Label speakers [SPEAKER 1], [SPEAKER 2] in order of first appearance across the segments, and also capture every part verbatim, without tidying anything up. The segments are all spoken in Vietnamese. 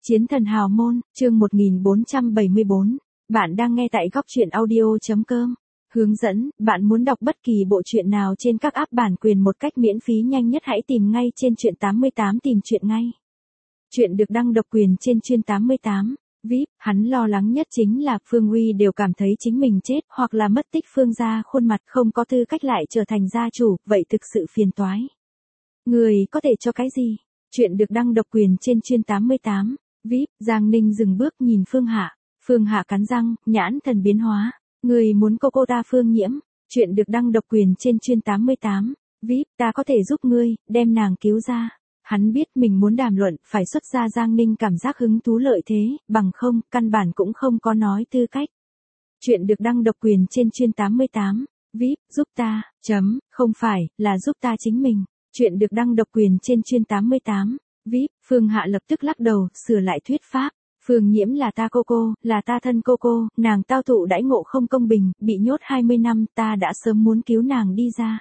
[SPEAKER 1] Chiến thần hào môn, chương một nghìn bốn trăm bảy mươi bốn. Bạn đang nghe tại góc truyện audio.com. Hướng dẫn, bạn muốn đọc bất kỳ bộ truyện nào trên các app bản quyền một cách miễn phí nhanh nhất hãy tìm ngay trên truyện tám mươi tám tìm truyện ngay. Truyện được đăng độc quyền trên truyện tám mươi tám. vê i pê, hắn lo lắng nhất chính là Phương Uy đều cảm thấy chính mình chết hoặc là mất tích Phương gia khuôn mặt không có tư cách lại trở thành gia chủ, vậy thực sự phiền toái. Người có thể cho cái gì? Truyện được đăng độc quyền trên truyện tám mươi tám. vê i pê, Giang Ninh dừng bước nhìn Phương Hạ. Phương Hạ cắn răng, nhãn thần biến hóa. Người muốn cô cô ta Phương Nhiễm. Truyện được đăng độc quyền trên truyện tám mươi tám. vê i pê, ta có thể giúp ngươi, đem nàng cứu ra. Hắn biết mình muốn đàm luận, phải xuất ra Giang Ninh cảm giác hứng thú lợi thế, bằng không, căn bản cũng không có nói tư cách. Truyện được đăng độc quyền trên truyện tám mươi tám. vê i pê, giúp ta, chấm, không phải, là giúp ta chính mình. Truyện được đăng độc quyền trên truyện tám mươi tám. vê i pê, Phương Hạ lập tức lắc đầu, sửa lại thuyết pháp. Phương Nhiễm là ta cô cô, là ta thân cô cô, nàng tao thụ đãi ngộ không công bình, bị nhốt hai mươi năm, ta đã sớm muốn cứu nàng đi ra.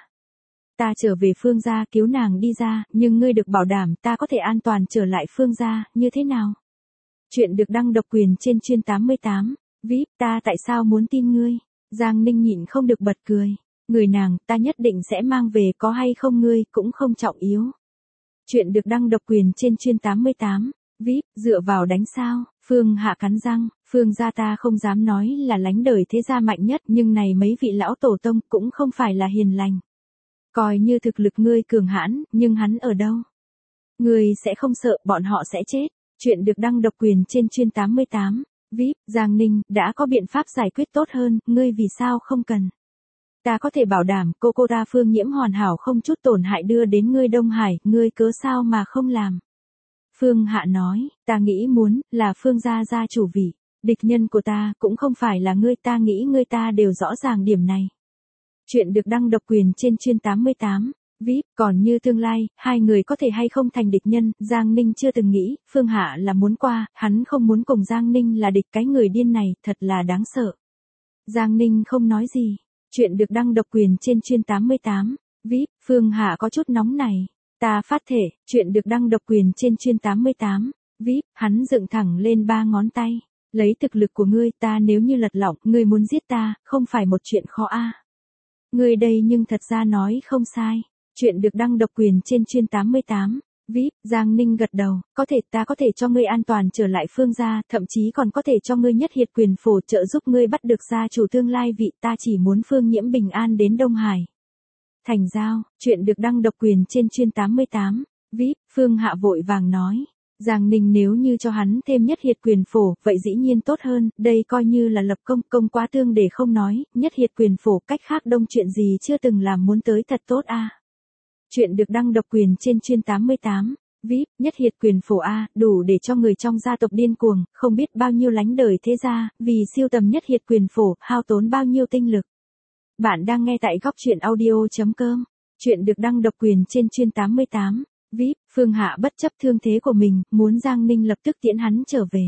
[SPEAKER 1] Ta trở về Phương gia cứu nàng đi ra, nhưng ngươi được bảo đảm ta có thể an toàn trở lại Phương gia, như thế nào? Truyện được đăng độc quyền trên truyện tám mươi tám. vê i pê, ta tại sao muốn tin ngươi? Giang Ninh nhịn không được bật cười. Người nàng, ta nhất định sẽ mang về, có hay không ngươi, cũng không trọng yếu. Truyện được đăng độc quyền trên truyện tám mươi tám. vê i pê, dựa vào đánh sao? Phương Hạ cắn răng, Phương gia ta không dám nói là lánh đời thế gia mạnh nhất, nhưng này mấy vị lão tổ tông cũng không phải là hiền lành. Coi như thực lực ngươi cường hãn, nhưng hắn ở đâu? Ngươi sẽ không sợ bọn họ sẽ chết. Truyện được đăng độc quyền trên truyện tám mươi tám. vê i pê, Giang Ninh, đã có biện pháp giải quyết tốt hơn, ngươi vì sao không cần? Ta có thể bảo đảm cô cô ta Phương Nhiễm hoàn hảo không chút tổn hại đưa đến ngươi Đông Hải, ngươi cớ sao mà không làm? Phương Hạ nói, ta nghĩ muốn, là Phương gia gia chủ vị. Địch nhân của ta, cũng không phải là ngươi, ta nghĩ ngươi ta đều rõ ràng điểm này. Truyện được đăng độc quyền trên truyện tám mươi tám. vê i pê, còn như tương lai, hai người có thể hay không thành địch nhân, Giang Ninh chưa từng nghĩ, Phương Hạ là muốn qua, hắn không muốn cùng Giang Ninh là địch, cái người điên này, thật là đáng sợ. Giang Ninh không nói gì. Truyện được đăng độc quyền trên truyện tám mươi tám. vê i pê, Phương Hạ có chút nóng này. Ta phát thể, truyện được đăng độc quyền trên truyện tám mươi tám. vê i pê, hắn dựng thẳng lên ba ngón tay. Lấy thực lực của ngươi, ta nếu như lật lọng, ngươi muốn giết ta, không phải một chuyện khó a. À. Ngươi đây nhưng thật ra nói không sai. Truyện được đăng độc quyền trên truyện tám mươi tám. vê i pê, Giang Ninh gật đầu, có thể ta có thể cho ngươi an toàn trở lại Phương gia, thậm chí còn có thể cho ngươi nhất hiệt quyền phổ trợ giúp ngươi bắt được gia chủ tương lai vị, ta chỉ muốn Phương Nhiễm bình an đến Đông Hải. Thành giao, truyện được đăng độc quyền trên truyện tám mươi tám. vê i pê, Phương Hạ vội vàng nói. Giang Ninh nếu như cho hắn thêm nhất hiệt quyền phổ, vậy dĩ nhiên tốt hơn, đây coi như là lập công, công quá tương để không nói, nhất hiệt quyền phổ, cách khác đông chuyện gì chưa từng làm muốn tới thật tốt a. À. Truyện được đăng độc quyền trên truyện tám mươi tám. vê i pê, nhất hiệt quyền phổ a, à, đủ để cho người trong gia tộc điên cuồng, không biết bao nhiêu lánh đời thế gia, vì siêu tầm nhất hiệt quyền phổ, hao tốn bao nhiêu tinh lực. Bạn đang nghe tại góc truyện audio.com. Truyện được đăng độc quyền trên truyện tám mươi tám. vê i pê, Phương Hạ bất chấp thương thế của mình, muốn Giang Ninh lập tức tiễn hắn trở về.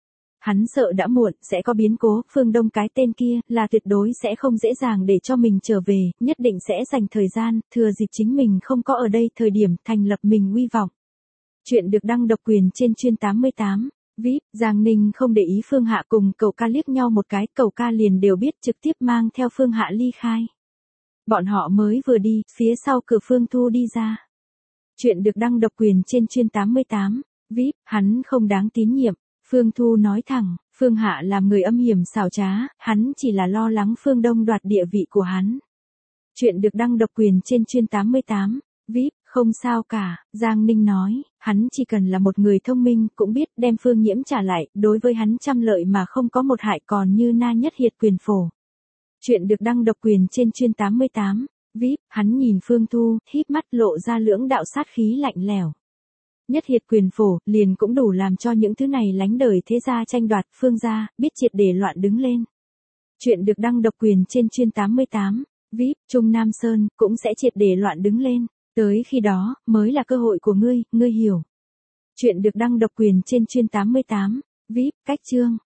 [SPEAKER 1] Hắn sợ đã muộn, sẽ có biến cố, Phương Đông cái tên kia, là tuyệt đối sẽ không dễ dàng để cho mình trở về, nhất định sẽ dành thời gian, thừa dịp chính mình không có ở đây thời điểm, thành lập mình uy vọng. Truyện được đăng độc quyền trên truyện tám mươi tám. vê i pê, Giang Ninh không để ý Phương Hạ cùng cậu ca liếc nhau một cái, cậu ca liền đều biết trực tiếp mang theo Phương Hạ ly khai. Bọn họ mới vừa đi, phía sau cửa Phương Thu đi ra. Truyện được đăng độc quyền trên truyện tám mươi tám. vê i pê, hắn không đáng tín nhiệm. Phương Thu nói thẳng, Phương Hạ làm người âm hiểm xảo trá, hắn chỉ là lo lắng Phương Đông đoạt địa vị của hắn. Truyện được đăng độc quyền trên truyện tám mươi tám. vê i pê, không sao cả, Giang Ninh nói, hắn chỉ cần là một người thông minh, cũng biết đem Phương Nhiễm trả lại, đối với hắn trăm lợi mà không có một hại còn như na nhất hiệt quyền phổ. Truyện được đăng độc quyền trên truyện tám mươi tám. vê i pê, hắn nhìn Phương Thu, híp mắt lộ ra lưỡng đạo sát khí lạnh lẽo. Nhất hiệt quyền phổ, liền cũng đủ làm cho những thứ này lánh đời thế gia tranh đoạt, Phương gia, biết triệt để loạn đứng lên. Truyện được đăng độc quyền trên truyện tám mươi tám. vê i pê, Trung Nam Sơn, cũng sẽ triệt để loạn đứng lên. Tới khi đó, mới là cơ hội của ngươi, ngươi hiểu. Truyện được đăng độc quyền trên truyện tám mươi tám. vê i pê, cách chương.